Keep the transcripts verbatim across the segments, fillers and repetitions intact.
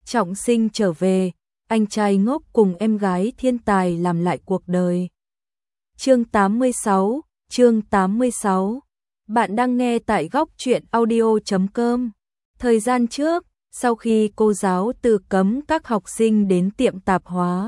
trọng sinh trở về, anh trai ngốc cùng em gái thiên tài làm lại cuộc đời. Chương tám mươi sáu, chương tám mươi sáu. Bạn đang nghe tại góc truyện audio chấm com. Thời gian trước, sau khi cô giáo Từ cấm các học sinh đến tiệm tạp hóa,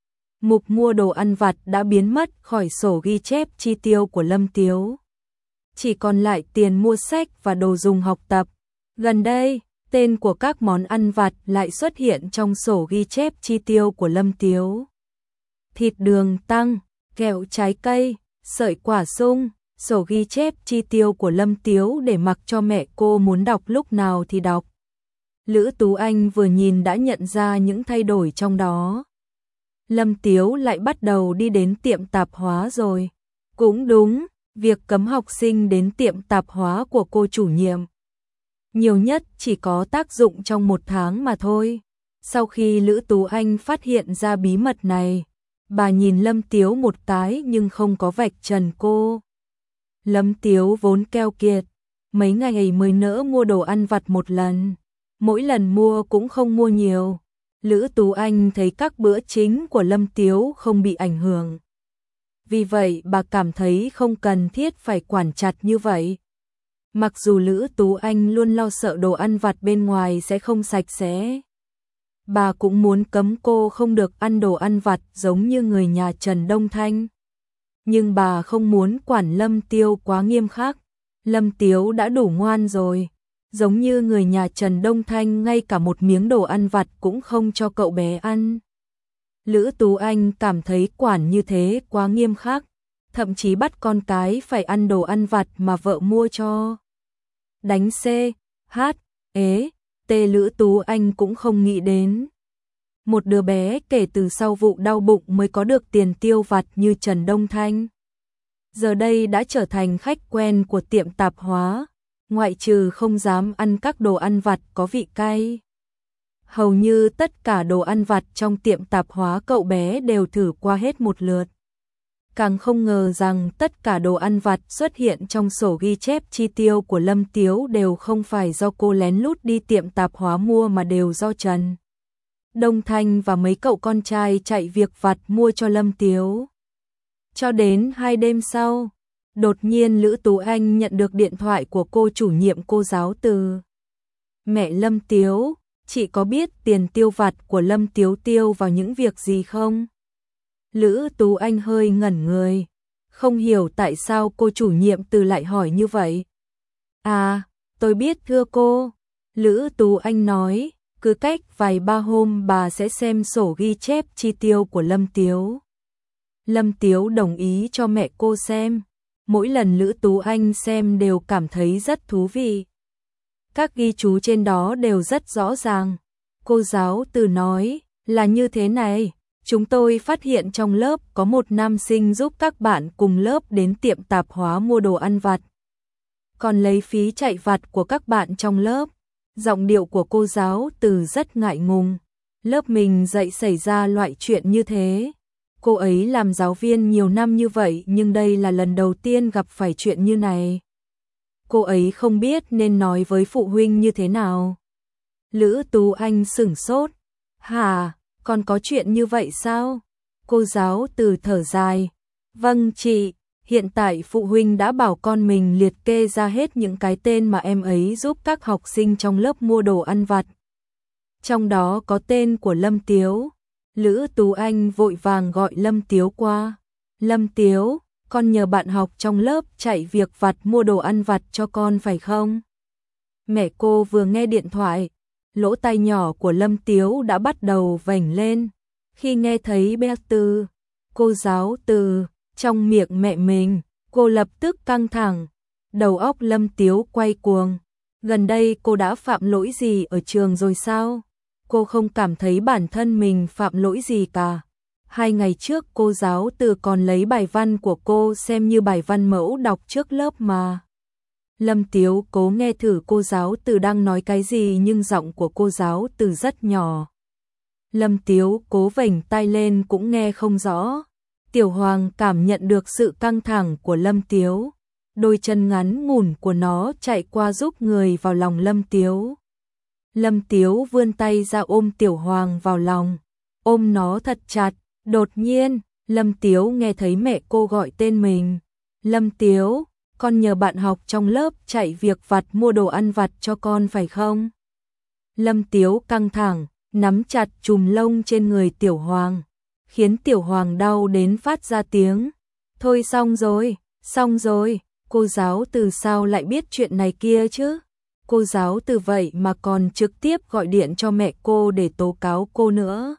mục mua đồ ăn vặt đã biến mất khỏi sổ ghi chép chi tiêu của Lâm Tiếu. Chỉ còn lại tiền mua sách và đồ dùng học tập. Gần đây, tên của các món ăn vặt lại xuất hiện trong sổ ghi chép chi tiêu của Lâm Tiếu. Thịt đường tăng, kẹo trái cây, sợi quả sung, sổ ghi chép chi tiêu của Lâm Tiếu để mặc cho mẹ cô muốn đọc lúc nào thì đọc. Lữ Tú Anh vừa nhìn đã nhận ra những thay đổi trong đó. Lâm Tiếu lại bắt đầu đi đến tiệm tạp hóa rồi. Cũng đúng, việc cấm học sinh đến tiệm tạp hóa của cô chủ nhiệm nhiều nhất chỉ có tác dụng trong một tháng mà thôi. Sau khi Lữ Tú Anh phát hiện ra bí mật này, bà nhìn Lâm Tiếu một cái nhưng không có vạch trần cô. Lâm Tiếu vốn keo kiệt, mấy ngày mới nỡ mua đồ ăn vặt một lần, mỗi lần mua cũng không mua nhiều. Lữ Tú Anh thấy các bữa chính của Lâm Tiếu không bị ảnh hưởng. Vì vậy bà cảm thấy không cần thiết phải quản chặt như vậy. Mặc dù Lữ Tú Anh luôn lo sợ đồ ăn vặt bên ngoài sẽ không sạch sẽ, bà cũng muốn cấm cô không được ăn đồ ăn vặt giống như người nhà Trần Đông Thanh. Nhưng bà không muốn quản Lâm Tiếu quá nghiêm khắc. Lâm Tiếu đã đủ ngoan rồi, giống như người nhà Trần Đông Thanh ngay cả một miếng đồ ăn vặt cũng không cho cậu bé ăn. Lữ Tú Anh cảm thấy quản như thế quá nghiêm khắc, thậm chí bắt con cái phải ăn đồ ăn vặt mà vợ mua cho. Đánh C, H, ế, T Lữ Tú Anh cũng không nghĩ đến. Một đứa bé kể từ sau vụ đau bụng mới có được tiền tiêu vặt như Trần Đông Thanh, giờ đây đã trở thành khách quen của tiệm tạp hóa, ngoại trừ không dám ăn các đồ ăn vặt có vị cay. Hầu như tất cả đồ ăn vặt trong tiệm tạp hóa cậu bé đều thử qua hết một lượt. Càng không ngờ rằng tất cả đồ ăn vặt xuất hiện trong sổ ghi chép chi tiêu của Lâm Tiếu đều không phải do cô lén lút đi tiệm tạp hóa mua mà đều do Trần Đông Thanh và mấy cậu con trai chạy việc vặt mua cho Lâm Tiếu. Cho đến hai đêm sau, đột nhiên Lữ Tú Anh nhận được điện thoại của cô chủ nhiệm cô giáo Từ. Mẹ Lâm Tiếu, chị có biết tiền tiêu vặt của Lâm Tiếu tiêu vào những việc gì không? Lữ Tú Anh hơi ngẩn người, không hiểu tại sao cô chủ nhiệm Từ lại hỏi như vậy. À, tôi biết thưa cô, Lữ Tú Anh nói, cứ cách vài ba hôm bà sẽ xem sổ ghi chép chi tiêu của Lâm Tiếu. Lâm Tiếu đồng ý cho mẹ cô xem, mỗi lần Lữ Tú Anh xem đều cảm thấy rất thú vị. Các ghi chú trên đó đều rất rõ ràng. Cô giáo Từ nói, là như thế này. Chúng tôi phát hiện trong lớp có một nam sinh giúp các bạn cùng lớp đến tiệm tạp hóa mua đồ ăn vặt, còn lấy phí chạy vặt của các bạn trong lớp. Giọng điệu của cô giáo Từ rất ngại ngùng. Lớp mình dạy xảy ra loại chuyện như thế. Cô ấy làm giáo viên nhiều năm như vậy nhưng đây là lần đầu tiên gặp phải chuyện như này. Cô ấy không biết nên nói với phụ huynh như thế nào. Lữ Tú Anh sửng sốt. Hả? Còn có chuyện như vậy sao? Cô giáo Từ thở dài. Vâng chị, hiện tại phụ huynh đã bảo con mình liệt kê ra hết những cái tên mà em ấy giúp các học sinh trong lớp mua đồ ăn vặt. Trong đó có tên của Lâm Tiếu. Lữ Tú Anh vội vàng gọi Lâm Tiếu qua. Lâm Tiếu, con nhờ bạn học trong lớp chạy việc vặt mua đồ ăn vặt cho con phải không? Mẹ cô vừa nghe điện thoại, lỗ tai nhỏ của Lâm Tiếu đã bắt đầu vểnh lên. Khi nghe thấy bé Từ, cô giáo Từ, trong miệng mẹ mình, cô lập tức căng thẳng. Đầu óc Lâm Tiếu quay cuồng. Gần đây cô đã phạm lỗi gì ở trường rồi sao? Cô không cảm thấy bản thân mình phạm lỗi gì cả. Hai ngày trước cô giáo Từ còn lấy bài văn của cô xem như bài văn mẫu đọc trước lớp mà. Lâm Tiếu cố nghe thử cô giáo Từ đang nói cái gì nhưng giọng của cô giáo Từ rất nhỏ. Lâm Tiếu cố vểnh tai lên cũng nghe không rõ. Tiểu Hoàng cảm nhận được sự căng thẳng của Lâm Tiếu. Đôi chân ngắn ngủn của nó chạy qua giúp người vào lòng Lâm Tiếu. Lâm Tiếu vươn tay ra ôm Tiểu Hoàng vào lòng, ôm nó thật chặt. Đột nhiên, Lâm Tiếu nghe thấy mẹ cô gọi tên mình. Lâm Tiếu, con nhờ bạn học trong lớp chạy việc vặt mua đồ ăn vặt cho con phải không? Lâm Tiếu căng thẳng, nắm chặt chùm lông trên người Tiểu Hoàng, khiến Tiểu Hoàng đau đến phát ra tiếng. Thôi xong rồi, xong rồi, cô giáo từ sao lại biết chuyện này kia chứ? Cô giáo từ vậy mà còn trực tiếp gọi điện cho mẹ cô để tố cáo cô nữa.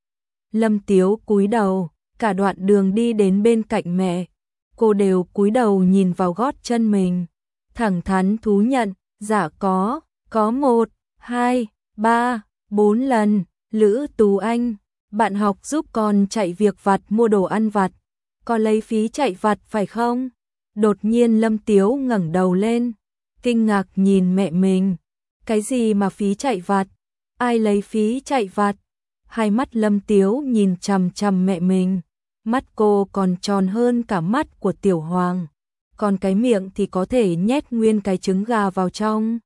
Lâm Tiếu cúi đầu, cả đoạn đường đi đến bên cạnh mẹ, cô đều cúi đầu nhìn vào gót chân mình, thẳng thắn thú nhận, dạ có, có một, hai, ba, bốn lần. Lữ Tú Anh, bạn học giúp con chạy việc vặt mua đồ ăn vặt, con lấy phí chạy vặt phải không? Đột nhiên Lâm Tiếu ngẩng đầu lên, kinh ngạc nhìn mẹ mình. Cái gì mà phí chạy vặt? Ai lấy phí chạy vặt? Hai mắt Lâm Tiếu nhìn chằm chằm mẹ mình, mắt cô còn tròn hơn cả mắt của Tiểu Hoàng, còn cái miệng thì có thể nhét nguyên cái trứng gà vào trong.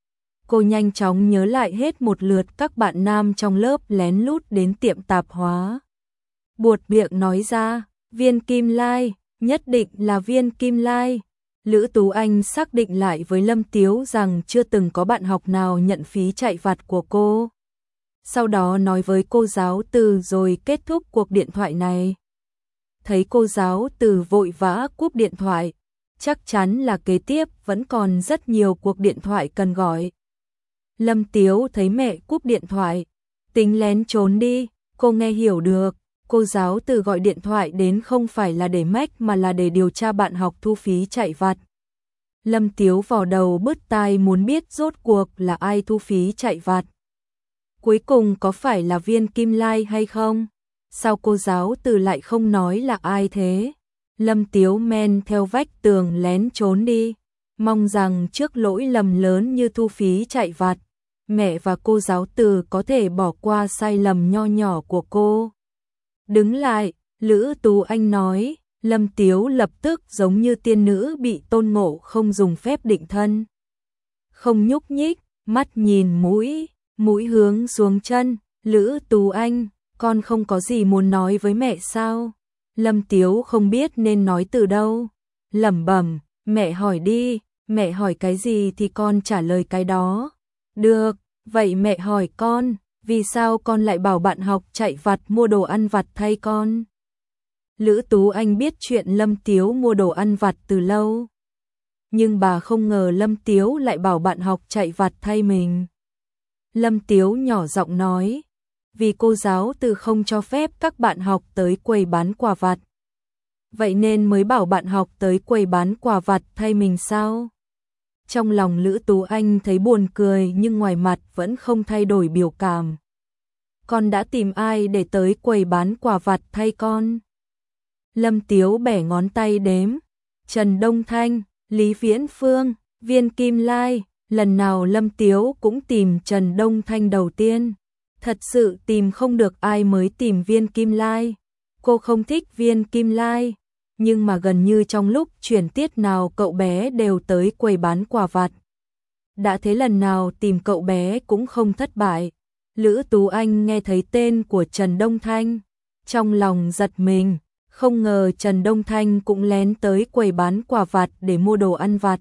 Cô nhanh chóng nhớ lại hết một lượt các bạn nam trong lớp lén lút đến tiệm tạp hóa. Buột miệng nói ra, Viên Kim Lai, nhất định là Viên Kim Lai. Lữ Tú Anh xác định lại với Lâm Tiếu rằng chưa từng có bạn học nào nhận phí chạy vặt của cô. Sau đó nói với cô giáo Từ rồi kết thúc cuộc điện thoại này. Thấy cô giáo Từ vội vã cúp điện thoại, chắc chắn là kế tiếp vẫn còn rất nhiều cuộc điện thoại cần gọi. Lâm Tiếu thấy mẹ cúp điện thoại, tính lén trốn đi, cô nghe hiểu được, cô giáo Từ gọi điện thoại đến không phải là để mách mà là để điều tra bạn học thu phí chạy vặt. Lâm Tiếu vò đầu bứt tai muốn biết rốt cuộc là ai thu phí chạy vặt. Cuối cùng có phải là Viên Kim Lai hay không? Sao cô giáo Từ lại không nói là ai thế? Lâm Tiếu men theo vách tường lén trốn đi, mong rằng trước lỗi lầm lớn như thu phí chạy vặt, mẹ và cô giáo Từ có thể bỏ qua sai lầm nho nhỏ của cô. Đứng lại, Lữ Tú Anh nói. Lâm Tiếu lập tức giống như tiên nữ bị tôn ngộ không dùng phép định thân. Không nhúc nhích, mắt nhìn mũi, mũi hướng xuống chân. Lữ Tú Anh, con không có gì muốn nói với mẹ sao? Lâm Tiếu không biết nên nói từ đâu. Lẩm bẩm, mẹ hỏi đi, mẹ hỏi cái gì thì con trả lời cái đó. Được, vậy mẹ hỏi con, vì sao con lại bảo bạn học chạy vặt mua đồ ăn vặt thay con? Lữ Tú Anh biết chuyện Lâm Tiếu mua đồ ăn vặt từ lâu, nhưng bà không ngờ Lâm Tiếu lại bảo bạn học chạy vặt thay mình. Lâm Tiếu nhỏ giọng nói, vì cô giáo Từ không cho phép các bạn học tới quầy bán quà vặt. Vậy nên mới bảo bạn học tới quầy bán quà vặt thay mình sao? Trong lòng Lữ Tú Anh thấy buồn cười nhưng ngoài mặt vẫn không thay đổi biểu cảm. Con đã tìm ai để tới quầy bán quà vặt thay con? Lâm Tiếu bẻ ngón tay đếm, Trần Đông Thanh, Lý Viễn Phương, Viên Kim Lai. Lần nào Lâm Tiếu cũng tìm Trần Đông Thanh đầu tiên, thật sự tìm không được ai mới tìm Viên Kim Lai. Cô không thích Viên Kim Lai, nhưng mà gần như trong lúc chuyển tiết nào cậu bé đều tới quầy bán quà vặt. Đã thế lần nào tìm cậu bé cũng không thất bại. Lữ Tú Anh nghe thấy tên của Trần Đông Thanh, trong lòng giật mình. Không ngờ Trần Đông Thanh cũng lén tới quầy bán quà vặt để mua đồ ăn vặt.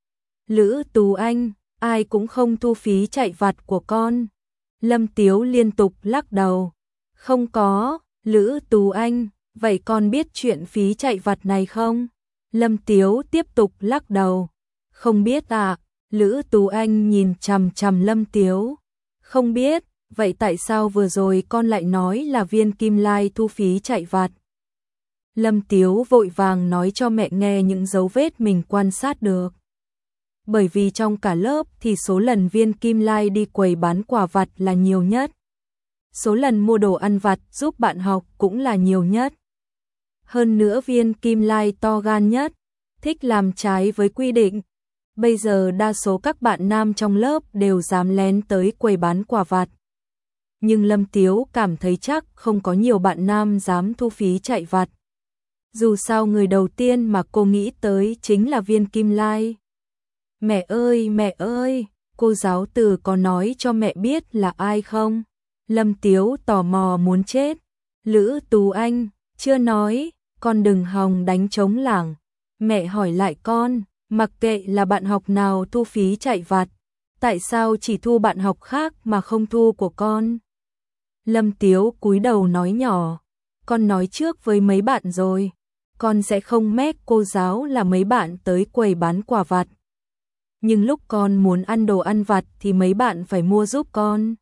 Lữ Tú Anh, ai cũng không thu phí chạy vặt của con. Lâm Tiếu liên tục lắc đầu. Không có. Lữ Tú Anh, vậy con biết chuyện phí chạy vặt này không? Lâm Tiếu tiếp tục lắc đầu. Không biết à? Lữ Tú Anh nhìn chằm chằm Lâm Tiếu. Không biết, vậy tại sao vừa rồi con lại nói là Viên Kim Lai thu phí chạy vặt? Lâm Tiếu vội vàng nói cho mẹ nghe những dấu vết mình quan sát được. Bởi vì trong cả lớp thì số lần Viên Kim Lai đi quầy bán quà vặt là nhiều nhất. Số lần mua đồ ăn vặt giúp bạn học cũng là nhiều nhất. Hơn nữa Viên Kim Lai to gan nhất, thích làm trái với quy định. Bây giờ đa số các bạn nam trong lớp đều dám lén tới quầy bán quà vặt. Nhưng Lâm Tiếu cảm thấy chắc không có nhiều bạn nam dám thu phí chạy vặt. Dù sao người đầu tiên mà cô nghĩ tới chính là Viên Kim Lai. Mẹ ơi, mẹ ơi, cô giáo Từ có nói cho mẹ biết là ai không? Lâm Tiếu tò mò muốn chết. Lữ Tú Anh, chưa nói, con đừng hòng đánh trống lảng. Mẹ hỏi lại con, mặc kệ là bạn học nào thu phí chạy vặt, tại sao chỉ thu bạn học khác mà không thu của con? Lâm Tiếu cúi đầu nói nhỏ, con nói trước với mấy bạn rồi, con sẽ không mét cô giáo là mấy bạn tới quầy bán quà vặt. Nhưng lúc con muốn ăn đồ ăn vặt thì mấy bạn phải mua giúp con.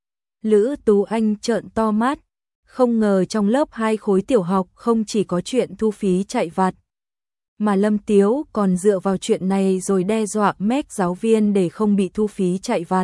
Lữ Tú Anh trợn to mắt, không ngờ trong lớp hai khối tiểu học không chỉ có chuyện thu phí chạy vặt, mà Lâm Tiếu còn dựa vào chuyện này rồi đe dọa mét giáo viên để không bị thu phí chạy vặt.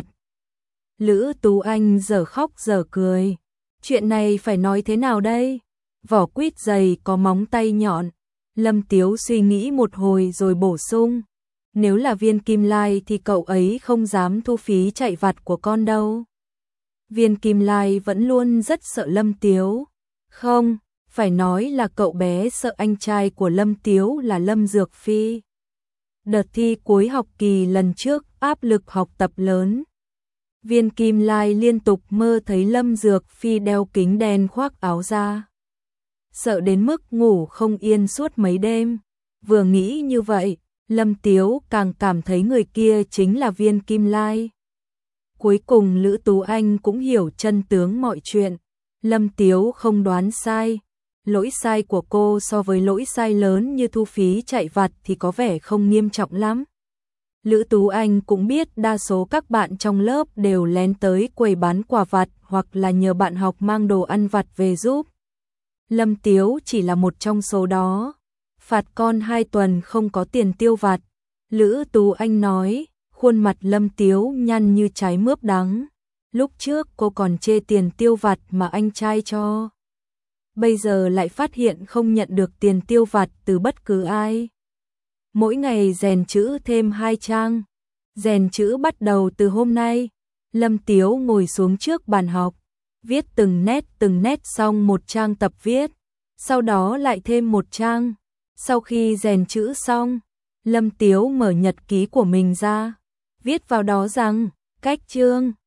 Lữ Tú Anh giờ khóc giờ cười. Chuyện này phải nói thế nào đây? Vỏ quýt dày có móng tay nhọn. Lâm Tiếu suy nghĩ một hồi rồi bổ sung. Nếu là Viên Kim Lai thì cậu ấy không dám thu phí chạy vặt của con đâu. Viên Kim Lai vẫn luôn rất sợ Lâm Tiếu. Không, phải nói là cậu bé sợ anh trai của Lâm Tiếu là Lâm Dược Phi. Đợt thi cuối học kỳ lần trước áp lực học tập lớn. Viên Kim Lai liên tục mơ thấy Lâm Dược Phi đeo kính đen khoác áo da. Sợ đến mức ngủ không yên suốt mấy đêm. Vừa nghĩ như vậy, Lâm Tiếu càng cảm thấy người kia chính là Viên Kim Lai. Cuối cùng Lữ Tú Anh cũng hiểu chân tướng mọi chuyện. Lâm Tiếu không đoán sai. Lỗi sai của cô so với lỗi sai lớn như thu phí chạy vặt thì có vẻ không nghiêm trọng lắm. Lữ Tú Anh cũng biết đa số các bạn trong lớp đều lén tới quầy bán quà vặt hoặc là nhờ bạn học mang đồ ăn vặt về giúp. Lâm Tiếu chỉ là một trong số đó. Phạt con hai tuần không có tiền tiêu vặt. Lữ Tú Anh nói, khuôn mặt Lâm Tiếu nhăn như trái mướp đắng. Lúc trước cô còn chê tiền tiêu vặt mà anh trai cho. Bây giờ lại phát hiện không nhận được tiền tiêu vặt từ bất cứ ai. Mỗi ngày rèn chữ thêm hai trang. Rèn chữ bắt đầu từ hôm nay. Lâm Tiếu ngồi xuống trước bàn học, viết từng nét từng nét xong một trang tập viết. Sau đó lại thêm một trang. Sau khi rèn chữ xong, Lâm Tiếu mở nhật ký của mình ra, viết vào đó rằng, cách chương,